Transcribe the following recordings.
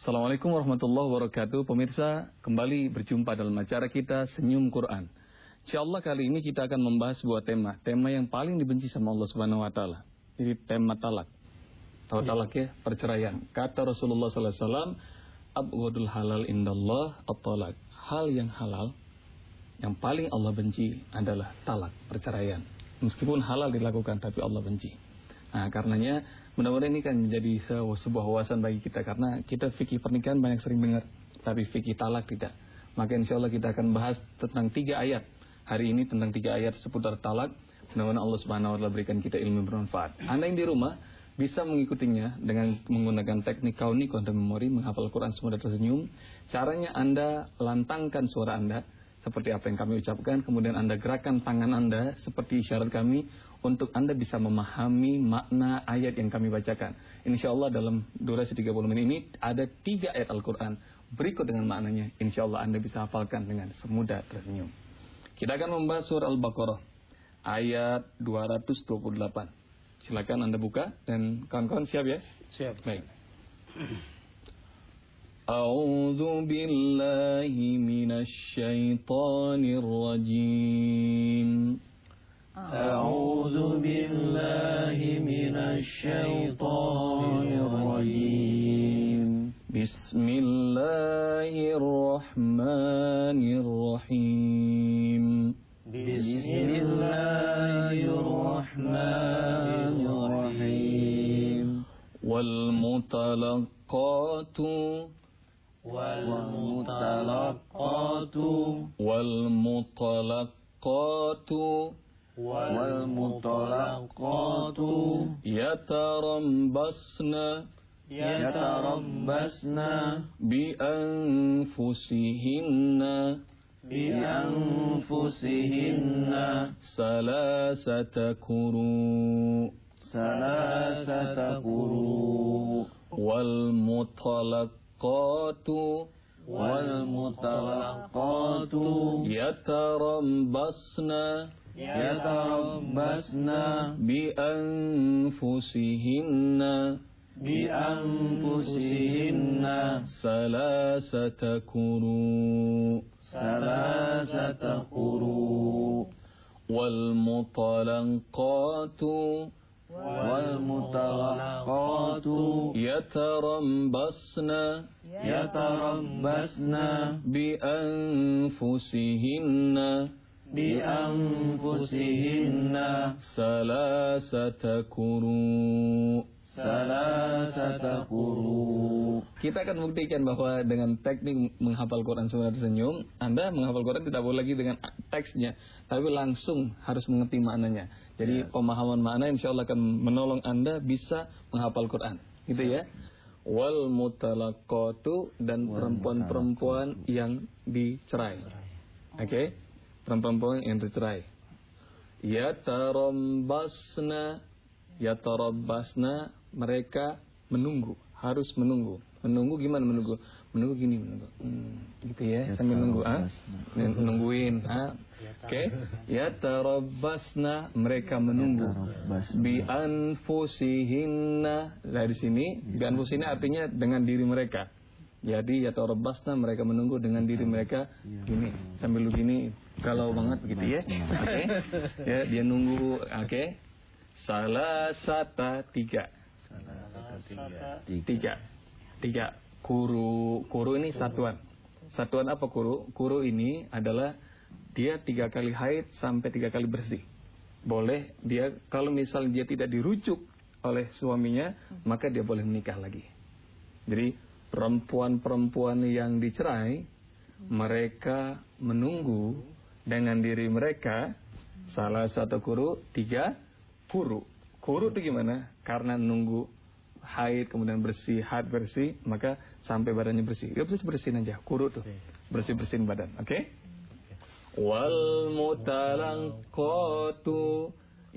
Assalamualaikum warahmatullahi wabarakatuh. Pemirsa, kembali berjumpa dalam acara kita Senyum Quran. Insyaallah kali ini kita akan membahas sebuah tema yang paling dibenci sama Allah Subhanahu wa taala. Jadi tema talak. Tahu talak ya? Perceraian. Kata Rasulullah sallallahu alaihi wasallam, "Abghadul halal indallah at-talaq." Hal yang halal yang paling Allah benci adalah talak, perceraian. Meskipun halal dilakukan tapi Allah benci. Nah, karenanya mudah-mudahan ini kan menjadi sebuah wawasan bagi kita, karena kita fikih pernikahan banyak sering dengar, tapi fikih talak tidak. Maka insyaallah kita akan bahas tentang 3 ayat. Hari ini tentang 3 ayat seputar talak. Mudah-mudahan Allah Subhanahu wa taala berikan kita ilmu bermanfaat. Anda yang di rumah bisa mengikutinya dengan menggunakan teknik kauni content memory, menghafal Quran semudah tersenyum. Caranya Anda lantangkan suara Anda seperti apa yang kami ucapkan, kemudian Anda gerakkan tangan Anda seperti isyarat kami untuk Anda bisa memahami makna ayat yang kami bacakan. InsyaAllah dalam durasi 30 menit ini ada 3 ayat Al-Quran berikut dengan maknanya. InsyaAllah Anda bisa hafalkan dengan semudah tersenyum. Kita akan membahas surah Al-Baqarah ayat 228. Silakan Anda buka dan kawan-kawan siap ya? Siap. Baik. A'udzu billahi minasy syaithanir rajim. A'udzu billahi minasy syaithanir rajim. Bismillahirrahmanirrahim. Bismillahirrahmanirrahim. Wal mutalaqatu yatarabbasna bi anfusihinna salasata quru wal mutalaqatu yatarabbasna bi anfusihinna salasata quru wal mutalaqatu yatarabbasna bi anfusihinna salasata quru. Kita akan buktikan bahwa dengan teknik menghafal Quran semudah tersenyum, Anda menghafal Quran tidak boleh lagi dengan teksnya, tapi langsung harus mengerti maknanya. Jadi pemahaman makna insyaallah akan menolong Anda bisa menghafal Quran. Gitu ya. Wal mutalaqatu, dan perempuan-perempuan yang dicerai. Oke? Perempuan yang dicerai. Yatarabbasna, mereka menunggu, harus menunggu. Menunggu gimana menunggu? Menunggu gini, gitu ya, sambil nunggu, nungguin, Oke. Yatarabbasna, mereka menunggu. Bi anfusihinna, dari sini, bi anfusihinna artinya dengan diri mereka. Jadi yatarabbasna, mereka menunggu dengan diri mereka, gini, sambil lu gini, galau banget gitu ya. Oke. Ya, dia nunggu, oke. Salasata, 3. Kuru ini satuan. Satuan apa kuru? Kuru ini adalah dia 3 kali haid sampai 3 kali bersih. Boleh dia, kalau misalnya dia tidak dirujuk oleh suaminya, maka dia boleh menikah lagi. Jadi perempuan-perempuan yang dicerai, mereka menunggu dengan diri mereka. Salah satu kuru, 3 kuru. Kuru itu gimana? Karena nunggu haid kemudian bersih, haid bersih, maka sampai badannya bersih. Ya bersihin aja, kuru tuh. Bersihin badan, oke? Wal mutalaqatu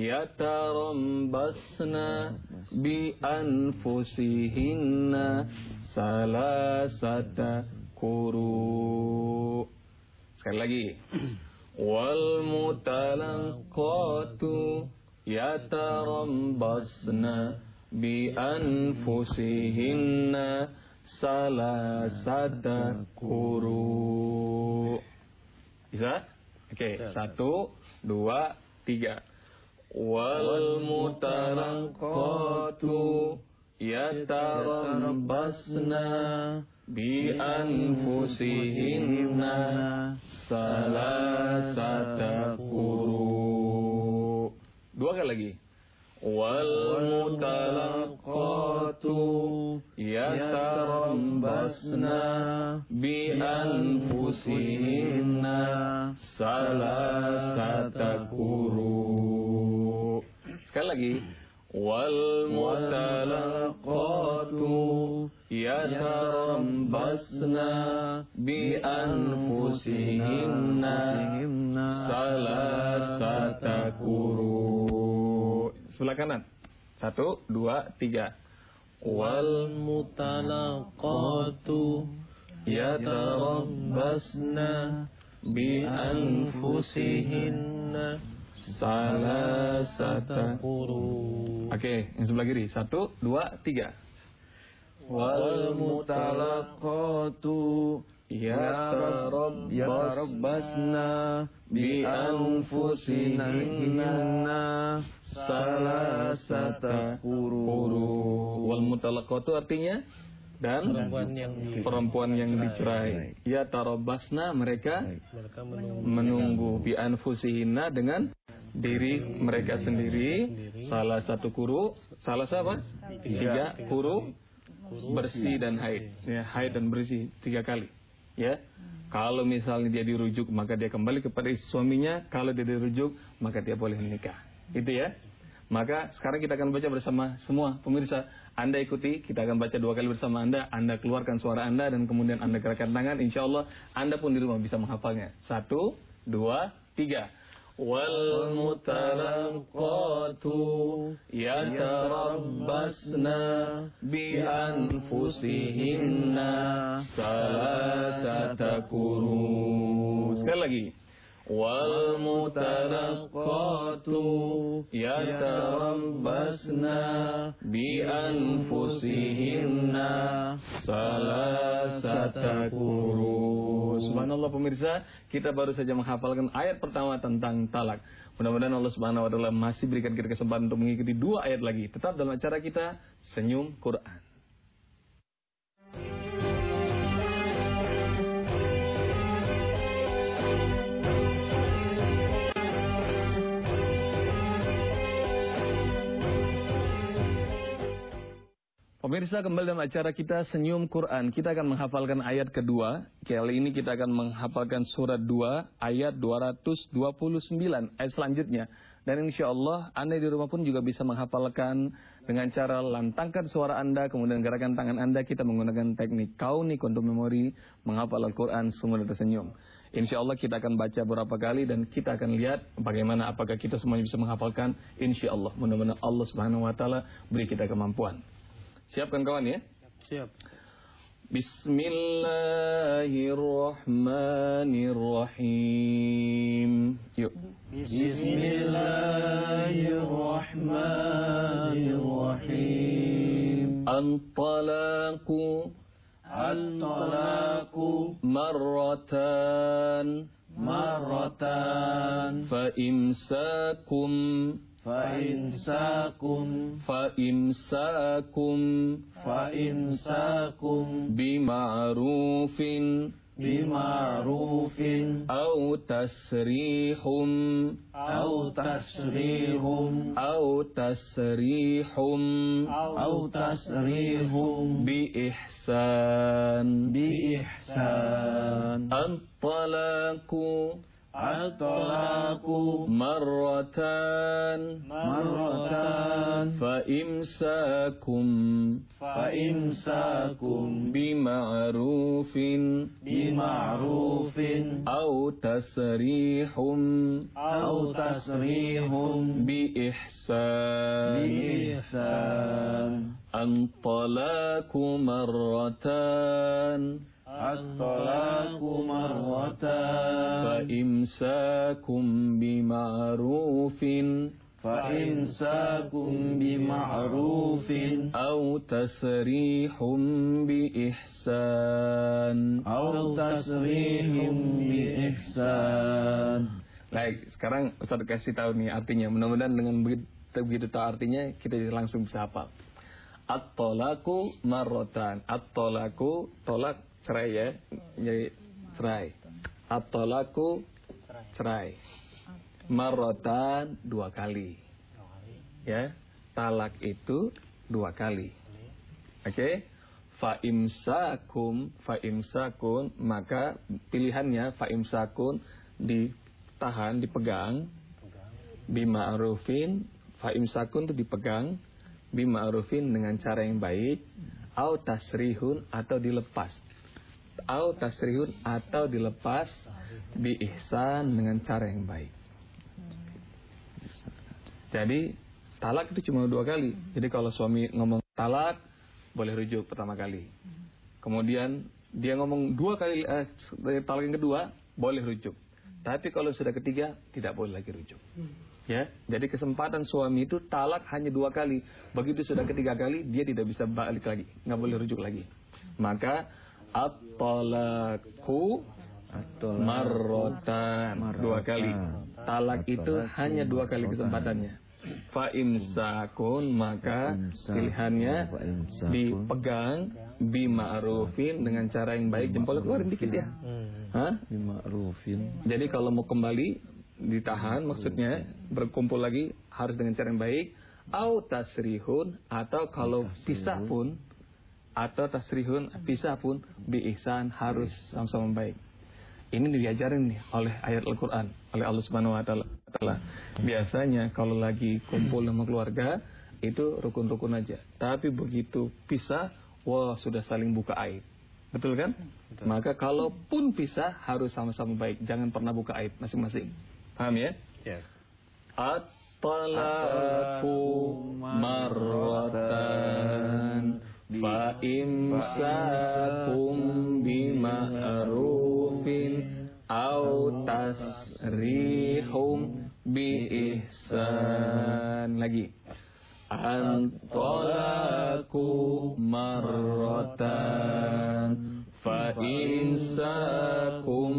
yatarabbasna bi anfusihinna salasata quru. Sekali lagi. Wal mutalaqatu yatarabbasna bi anfusihinna salasata quru. Bisa? Oke, 1, 2, 3. Wal mutalaqatu yatarabbasna bi anfusihinna salasata quru. 2 kali lagi. Wal mutalaqatu yatarabbasna bi anfusihinna salasata quru. Sekali lagi. Wal mutalaqatu yatarabbasna bi anfusihinna salasata quru. Sebelah kanan. 1, 2, 3. Wal mutalaqatu yatarabbasna bi anfusihinna salasata quru. Oke, yang sebelah kiri. 1, 2, 3. Wal mutalaqatu yatarabbasna bi anfusihinna salasata quru. Wal mutalaqatu artinya dan perempuan yang dicerai. Yatarabbasna mereka menunggu bi anfusihinna dengan diri mereka sendiri. Salah satu quru, salah apa? 3 quru, bersih dan haid. Ya, haid dan bersih 3 kali. Ya. Kalau misalnya dia dirujuk, maka dia kembali kepada istri suaminya. Kalau dia dirujuk, maka dia boleh menikah. Itu ya. Maka sekarang kita akan baca bersama semua pemirsa. Anda ikuti, kita akan baca 2 kali bersama Anda. Anda keluarkan suara Anda dan kemudian Anda gerakkan tangan. Insya Allah Anda pun di rumah bisa menghafalnya. 1, 2, 3. Wal mutalaqatu yatarabbasna bi anfusihinna salasata quru. Sekali lagi. Wal mutalaqatu yatarabbasna bi anfusihinna salasata quru. Subhanallah pemirsa, kita baru saja menghafalkan ayat pertama tentang talak. Mudah-mudahan Allah Subhanahu wa taala masih berikan kita kesempatan untuk mengikuti 2 ayat lagi. Tetap dalam acara kita Senyum Quran. Pemirsa, kembali dalam acara kita Senyum Quran. Kita akan menghafalkan ayat kedua. Kali ini kita akan menghafalkan surat 2 ayat 229 ayat selanjutnya. Dan insya Allah Anda di rumah pun juga bisa menghafalkan dengan cara lantangkan suara Anda, kemudian gerakan tangan Anda. Kita menggunakan teknik kaunik untuk memori menghafal Al-Quran semua tersenyum. Insya Allah kita akan baca beberapa kali dan kita akan lihat bagaimana apakah kita semuanya bisa menghafalkan. Insya Allah mudah-mudahan Allah Subhanahu Wa Taala beri kita kemampuan. Siapkan kawan ya? Siap. Bismillahirrahmanirrahim. Yuk. Bismillahirrahmanirrahim. An-talaqu marratan fa-imsakum bima'rufin أو تسريح بإحسان الطلاق مرتان فإمساكم بمعروف أو تسريح بإحسان الطلاق مرتان فإمساكم بمعروف Fa'imsakum bima'rufin Au tasrihum biihsan. Au tasrihum biihsan. Baik, sekarang Ustaz kasih tahu nih artinya. Mudah-mudahan dengan begitu tahu artinya kita langsung bisa hafal. At-tolaku marrotan. At-tolaku, tolak cerai ya. Jadi cerai. At-tolaku cerai. Marrotan 2 kali. Ya, talak itu 2 kali. Oke. Fa'imsakun, maka pilihannya fa'imsakun ditahan, dipegang. Bima'rufin, fa'imsakun itu dipegang. Bima'rufin dengan cara yang baik. Au tasrihun atau dilepas. Au tasrihun atau dilepas. Biihsan dengan cara yang baik. Jadi talak itu cuma 2 kali. Jadi kalau suami ngomong talak, boleh rujuk pertama kali. Kemudian dia ngomong 2 kali talak yang kedua, boleh rujuk. Tapi kalau sudah ketiga, tidak boleh lagi rujuk. Ya, jadi kesempatan suami itu talak hanya 2 kali. Begitu sudah ketiga kali, dia tidak bisa balik lagi, nggak boleh rujuk lagi. Maka at-talaku marrotan 2 kali. Talak itu hanya 2 kali kesempatannya. Fa'imsakun, maka pilihannya dipegang bima'rufin dengan cara yang baik. Jempolnya keluarin dikit ya. Bima'rufin. Jadi kalau mau kembali ditahan, maksudnya berkumpul lagi harus dengan cara yang baik. Au tasrihun, atau kalau pisah pun, atau tasrihun pisah pun biihsan, harus sama-sama baik. Ini diajarin nih oleh ayat Al-Quran, oleh Allah Subhanahu Wa Taala. Biasanya kalau lagi kumpul sama keluarga itu rukun-rukun aja. Tapi begitu pisah, wah sudah saling buka aib. Betul kan? Betul. Maka kalaupun pisah harus sama-sama baik. Jangan pernah buka aib masing-masing. Paham ya? Ya. At-talaku marratan fa'imsakum bima'rufin au tasrihum biihsan. Lagi. At-talaku marratan fa'imsakum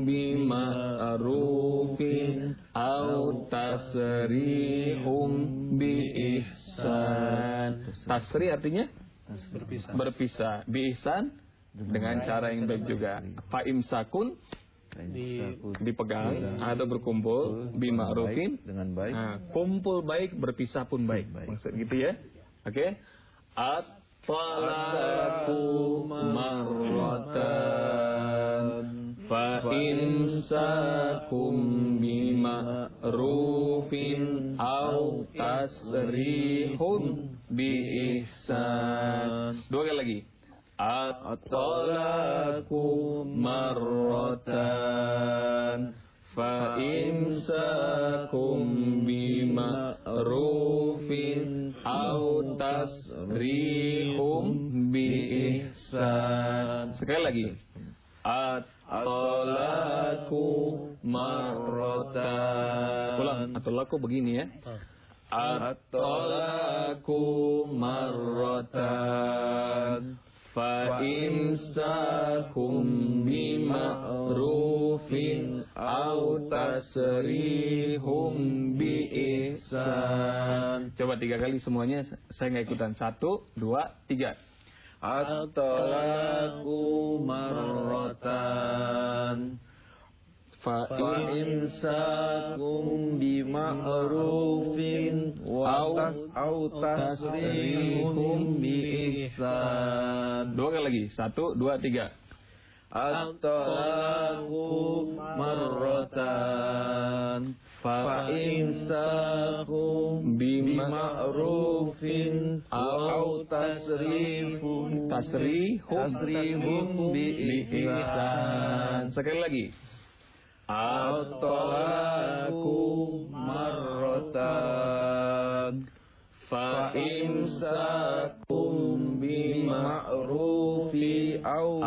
bima'rufin au tasrihum biihsan. Tasrih artinya berpisah. Biihsan dengan cara yang baik juga. Fa'imsakun dipegang atau berkumpul, bima'rufin dengan baik. Nah, kumpul baik, berpisah pun baik. Maksud gitu ya. Oke. At-talaku marratan fa'imsakum bima'rufin au tasrihum biihsan. 2 kali lagi. At-talaku marratan fa'imsakum bima'rufin au tasrihum biihsan. Sekali lagi. At-talaku marratan. Ulang. At-talaku begini ya. At-talaku marratan fa'imsakum bima'rufin au tasrihum biihsan. Coba 3 kali semuanya, saya nggak ikutan. 1, 2, 3. At-talaku marratan fa'imsakum bima'rufin au tasrihum biihsan. 2 kali lagi. 1, 2, 3. At-talaku marratan fa'imsakum bima'rufin au tasrihum biihsan. Sekali lagi. At-talaku marratan fa'imsakum bima'rufi au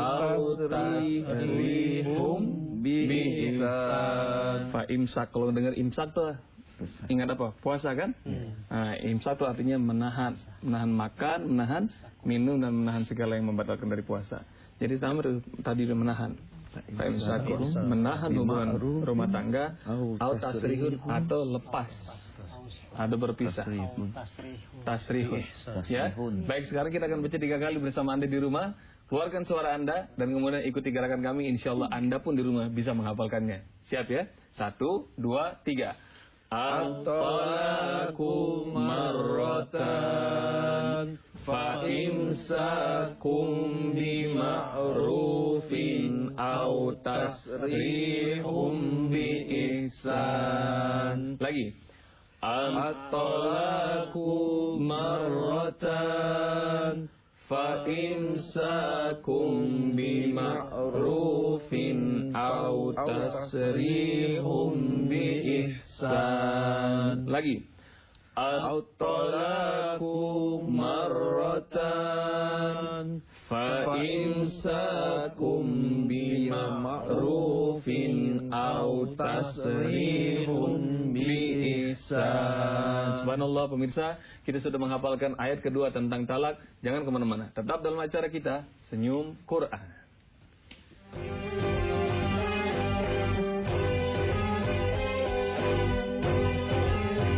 tasrihum biihsan. Fa'imsak, kalau dengar imsak tuh ingat apa? Puasa kan? Nah, imsak itu artinya menahan makan, menahan minum, dan menahan segala yang membatalkan dari puasa. Jadi tadi udah menahan. Imsakum, menahan hubungan rumah tangga, atau tasrihun, atau lepas, ada berpisah. Tasrihun. Ya. Baik, sekarang kita akan baca 3 kali bersama Anda di rumah. Keluarkan suara Anda dan kemudian ikuti gerakan kami. Insya Allah Anda pun di rumah bisa menghafalkannya. Siap ya? 1, 2, 3. At-talaku marratan fa imsakum bima'rufin aw tasrihum bi ihsan. Lagi. At-talaku marratan fa imsakum bima'rufin aw tasrihum bi ihsan. Lagi. At-talaku marratan fa imsakum bima'rufin aw tasrihum bi ihsan. Subhanallah pemirsa, kita sudah menghafalkan ayat kedua tentang talak. Jangan kemana-mana, tetap dalam acara kita Senyum Quran.